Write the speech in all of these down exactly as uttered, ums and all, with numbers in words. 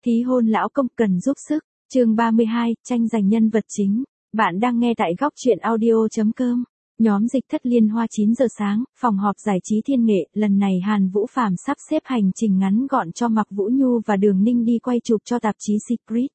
Ký hôn lão công cần giúp sức. Chương ba mươi hai, tranh giành nhân vật chính. Bạn đang nghe tại góc truyện audio chấm com. Nhóm dịch thất liên hoa chín giờ sáng, phòng họp giải trí Thiên Nghệ, lần này Hàn Vũ Phàm sắp xếp hành trình ngắn gọn cho Mạc Vũ Nhu và Đường Ninh đi quay chụp cho tạp chí Secret.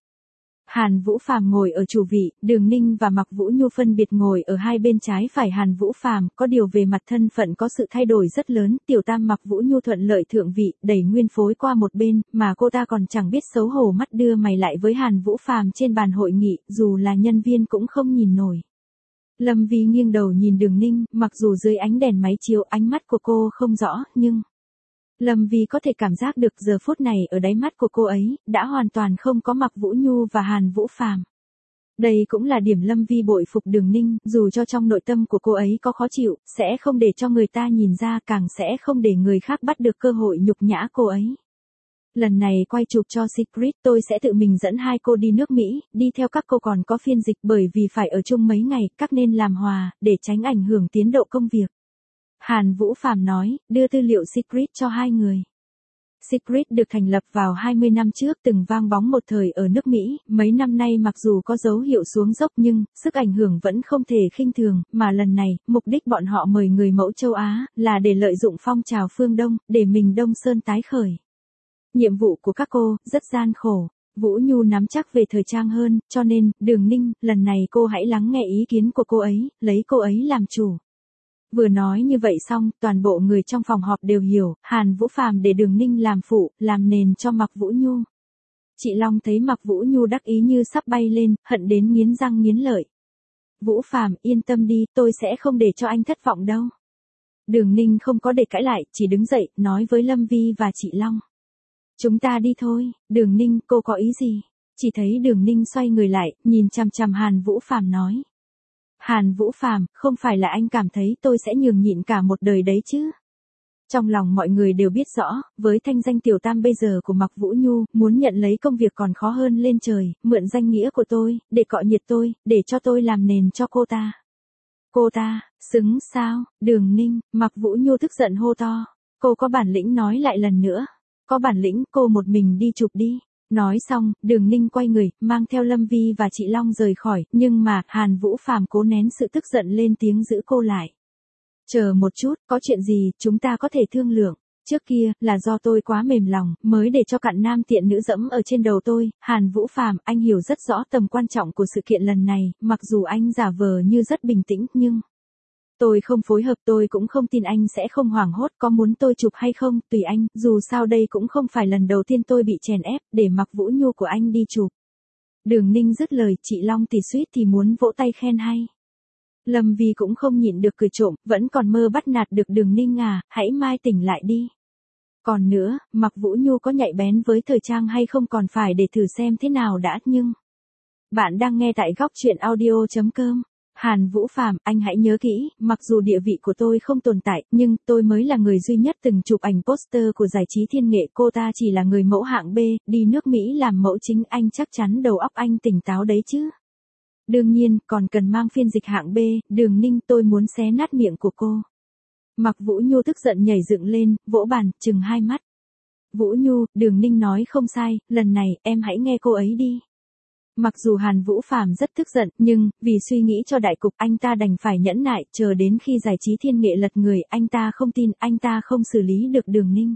Hàn Vũ Phàm ngồi ở chủ vị, Đường Ninh và Mạc Vũ Nhu phân biệt ngồi ở hai bên trái phải Hàn Vũ Phàm, có điều về mặt thân phận có sự thay đổi rất lớn, tiểu tam Mạc Vũ Nhu thuận lợi thượng vị, đẩy nguyên phối qua một bên, mà cô ta còn chẳng biết xấu hổ mắt đưa mày lại với Hàn Vũ Phàm trên bàn hội nghị, dù là nhân viên cũng không nhìn nổi. Lâm Vi nghiêng đầu nhìn Đường Ninh, mặc dù dưới ánh đèn máy chiếu ánh mắt của cô không rõ, nhưng Lâm Vi có thể cảm giác được giờ phút này ở đáy mắt của cô ấy, đã hoàn toàn không có Mạc Vũ Nhu và Hàn Vũ Phàm. Đây cũng là điểm Lâm Vi bội phục Đường Ninh, dù cho trong nội tâm của cô ấy có khó chịu, sẽ không để cho người ta nhìn ra, càng sẽ không để người khác bắt được cơ hội nhục nhã cô ấy. Lần này quay chụp cho Secret, tôi sẽ tự mình dẫn hai cô đi nước Mỹ, đi theo các cô còn có phiên dịch bởi vì phải ở chung mấy ngày, các nên làm hòa, để tránh ảnh hưởng tiến độ công việc. Hàn Vũ Phàm nói, đưa tư liệu Secret cho hai người. Secret được thành lập vào hai mươi năm trước, từng vang bóng một thời ở nước Mỹ, mấy năm nay mặc dù có dấu hiệu xuống dốc nhưng, sức ảnh hưởng vẫn không thể khinh thường, mà lần này, mục đích bọn họ mời người mẫu châu Á, là để lợi dụng phong trào phương Đông, để mình Đông Sơn tái khởi. Nhiệm vụ của các cô, rất gian khổ. Vũ Nhu nắm chắc về thời trang hơn, cho nên, Đường Ninh, lần này cô hãy lắng nghe ý kiến của cô ấy, lấy cô ấy làm chủ. Vừa nói như vậy xong, toàn bộ người trong phòng họp đều hiểu, Hàn Vũ Phàm để Đường Ninh làm phụ, làm nền cho Mạc Vũ Nhu. Chị Long thấy Mạc Vũ Nhu đắc ý như sắp bay lên, hận đến nghiến răng nghiến lợi. Vũ Phàm, yên tâm đi, tôi sẽ không để cho anh thất vọng đâu. Đường Ninh không có để cãi lại, chỉ đứng dậy, nói với Lâm Vi và chị Long. Chúng ta đi thôi. Đường Ninh, cô có ý gì? Chỉ thấy Đường Ninh xoay người lại, nhìn chằm chằm Hàn Vũ Phàm nói. Hàn Vũ Phàm, không phải là anh cảm thấy tôi sẽ nhường nhịn cả một đời đấy chứ? Trong lòng mọi người đều biết rõ, với thanh danh tiểu tam bây giờ của Mạc Vũ Nhu, muốn nhận lấy công việc còn khó hơn lên trời, mượn danh nghĩa của tôi, để cọ nhiệt tôi, để cho tôi làm nền cho cô ta. Cô ta, xứng sao? Đường Ninh, Mạc Vũ Nhu tức giận hô to. Cô có bản lĩnh nói lại lần nữa. Có bản lĩnh, cô một mình đi chụp đi. Nói xong, Đường Ninh quay người, mang theo Lâm Vi và chị Long rời khỏi, nhưng mà, Hàn Vũ Phàm cố nén sự tức giận lên tiếng giữ cô lại. Chờ một chút, có chuyện gì, chúng ta có thể thương lượng. Trước kia, là do tôi quá mềm lòng, mới để cho cặn nam tiện nữ dẫm ở trên đầu tôi. Hàn Vũ Phàm, anh hiểu rất rõ tầm quan trọng của sự kiện lần này, mặc dù anh giả vờ như rất bình tĩnh, nhưng tôi không phối hợp, tôi cũng không tin anh sẽ không hoảng hốt, có muốn tôi chụp hay không, tùy anh, dù sao đây cũng không phải lần đầu tiên tôi bị chèn ép, để Mạc Vũ Nhu của anh đi chụp. Đường Ninh dứt lời, chị Long thì suýt thì muốn vỗ tay khen hay. Lâm Vi cũng không nhịn được cười trộm, vẫn còn mơ bắt nạt được Đường Ninh à, hãy mai tỉnh lại đi. Còn nữa, Mạc Vũ Nhu có nhạy bén với thời trang hay không còn phải để thử xem thế nào đã, nhưng bạn đang nghe tại góc truyện audio chấm com. Hàn Vũ Phàm, anh hãy nhớ kỹ, mặc dù địa vị của tôi không tồn tại, nhưng tôi mới là người duy nhất từng chụp ảnh poster của giải trí Thiên Nghệ, cô ta chỉ là người mẫu hạng B, đi nước Mỹ làm mẫu chính, anh chắc chắn đầu óc anh tỉnh táo đấy chứ. Đương nhiên, còn cần mang phiên dịch hạng B, Đường Ninh, tôi muốn xé nát miệng của cô. Mạc Vũ Nhu tức giận nhảy dựng lên, vỗ bàn, trừng hai mắt. Vũ Nhu, Đường Ninh nói không sai, lần này, em hãy nghe cô ấy đi. Mặc dù Hàn Vũ Phàm rất tức giận, nhưng, vì suy nghĩ cho đại cục, anh ta đành phải nhẫn nại, chờ đến khi giải trí Thiên Nghệ lật người, anh ta không tin, anh ta không xử lý được Đường Ninh.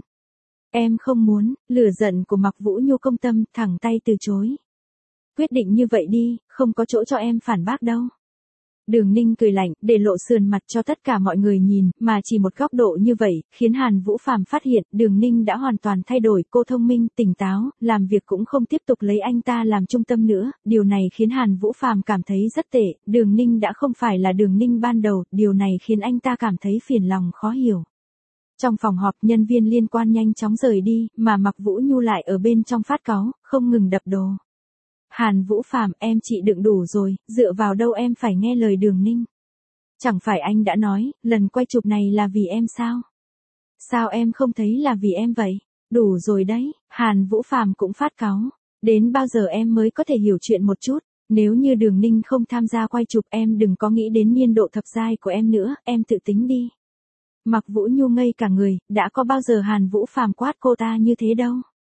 Em không muốn, lửa giận của Mạc Vũ Nhu công tâm, thẳng tay từ chối. Quyết định như vậy đi, không có chỗ cho em phản bác đâu. Đường Ninh cười lạnh, để lộ sườn mặt cho tất cả mọi người nhìn, mà chỉ một góc độ như vậy, khiến Hàn Vũ Phàm phát hiện, Đường Ninh đã hoàn toàn thay đổi, cô thông minh, tỉnh táo, làm việc cũng không tiếp tục lấy anh ta làm trung tâm nữa, điều này khiến Hàn Vũ Phàm cảm thấy rất tệ, Đường Ninh đã không phải là Đường Ninh ban đầu, điều này khiến anh ta cảm thấy phiền lòng khó hiểu. Trong phòng họp, nhân viên liên quan nhanh chóng rời đi, mà Mạc Vũ Nhu lại ở bên trong phát cáu, không ngừng đập đồ. Hàn Vũ Phàm, em chị đựng đủ rồi, dựa vào đâu em phải nghe lời Đường Ninh. Chẳng phải anh đã nói, lần quay chụp này là vì em sao? Sao em không thấy là vì em vậy? Đủ rồi đấy, Hàn Vũ Phàm cũng phát cáu. Đến bao giờ em mới có thể hiểu chuyện một chút? Nếu như Đường Ninh không tham gia quay chụp em đừng có nghĩ đến niên độ thập giai của em nữa, em tự tính đi. Mạc Vũ Nhu ngây cả người, đã có bao giờ Hàn Vũ Phàm quát cô ta như thế đâu.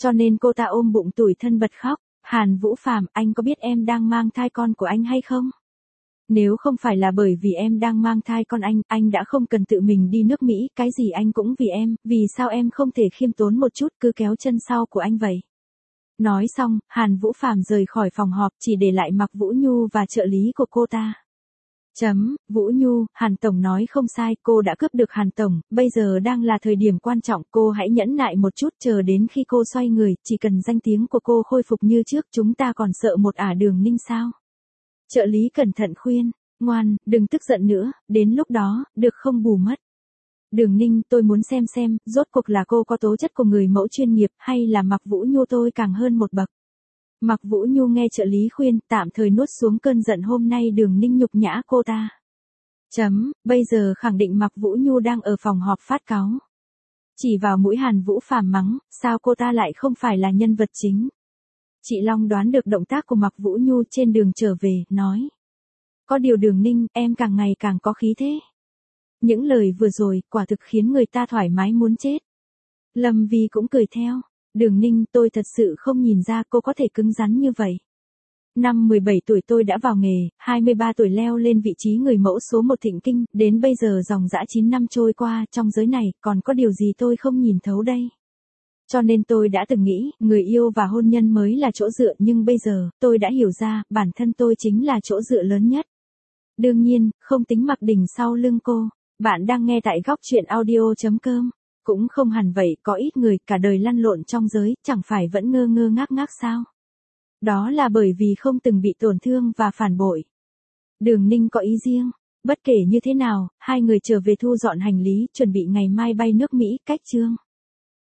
Cho nên cô ta ôm bụng tủi thân bật khóc. Hàn Vũ Phàm, anh có biết em đang mang thai con của anh hay không? Nếu không phải là bởi vì em đang mang thai con anh, anh đã không cần tự mình đi nước Mỹ, cái gì anh cũng vì em, vì sao em không thể khiêm tốn một chút cứ kéo chân sau của anh vậy? Nói xong, Hàn Vũ Phàm rời khỏi phòng họp chỉ để lại Mạc Vũ Nhu và trợ lý của cô ta. Chấm, Vũ Nhu, Hàn Tổng nói không sai, cô đã cướp được Hàn Tổng, bây giờ đang là thời điểm quan trọng, cô hãy nhẫn nại một chút chờ đến khi cô xoay người, chỉ cần danh tiếng của cô khôi phục như trước chúng ta còn sợ một ả Đường Ninh sao? Trợ lý cẩn thận khuyên, ngoan, đừng tức giận nữa, đến lúc đó, được không bù mất. Đường Ninh, tôi muốn xem xem, rốt cuộc là cô có tố chất của người mẫu chuyên nghiệp hay là Mạc Vũ Nhu tôi càng hơn một bậc. Mạc Vũ Nhu nghe trợ lý khuyên, tạm thời nuốt xuống cơn giận hôm nay Đường Ninh nhục nhã cô ta. Chấm, bây giờ khẳng định Mạc Vũ Nhu đang ở phòng họp phát cáu. Chỉ vào mũi Hàn Vũ Phàm mắng, sao cô ta lại không phải là nhân vật chính. Chị Long đoán được động tác của Mạc Vũ Nhu trên đường trở về, nói. Có điều Đường Ninh, em càng ngày càng có khí thế. Những lời vừa rồi, quả thực khiến người ta thoải mái muốn chết. Lâm Vi cũng cười theo. Đường Ninh, tôi thật sự không nhìn ra cô có thể cứng rắn như vậy. Năm mười bảy tuổi tôi đã vào nghề, hai mươi ba tuổi leo lên vị trí người mẫu số một Thịnh Kinh, đến bây giờ dòng dã chín năm trôi qua, trong giới này, còn có điều gì tôi không nhìn thấu đây. Cho nên tôi đã từng nghĩ, người yêu và hôn nhân mới là chỗ dựa, nhưng bây giờ, tôi đã hiểu ra, bản thân tôi chính là chỗ dựa lớn nhất. Đương nhiên, không tính mặc đỉnh sau lưng cô. Bạn đang nghe tại góc truyện audio chấm com. Cũng không hẳn vậy, có ít người cả đời lăn lộn trong giới, chẳng phải vẫn ngơ ngơ ngác ngác sao? Đó là bởi vì không từng bị tổn thương và phản bội. Đường Ninh có ý riêng. Bất kể như thế nào, hai người trở về thu dọn hành lý, chuẩn bị ngày mai bay nước Mỹ, cách chương.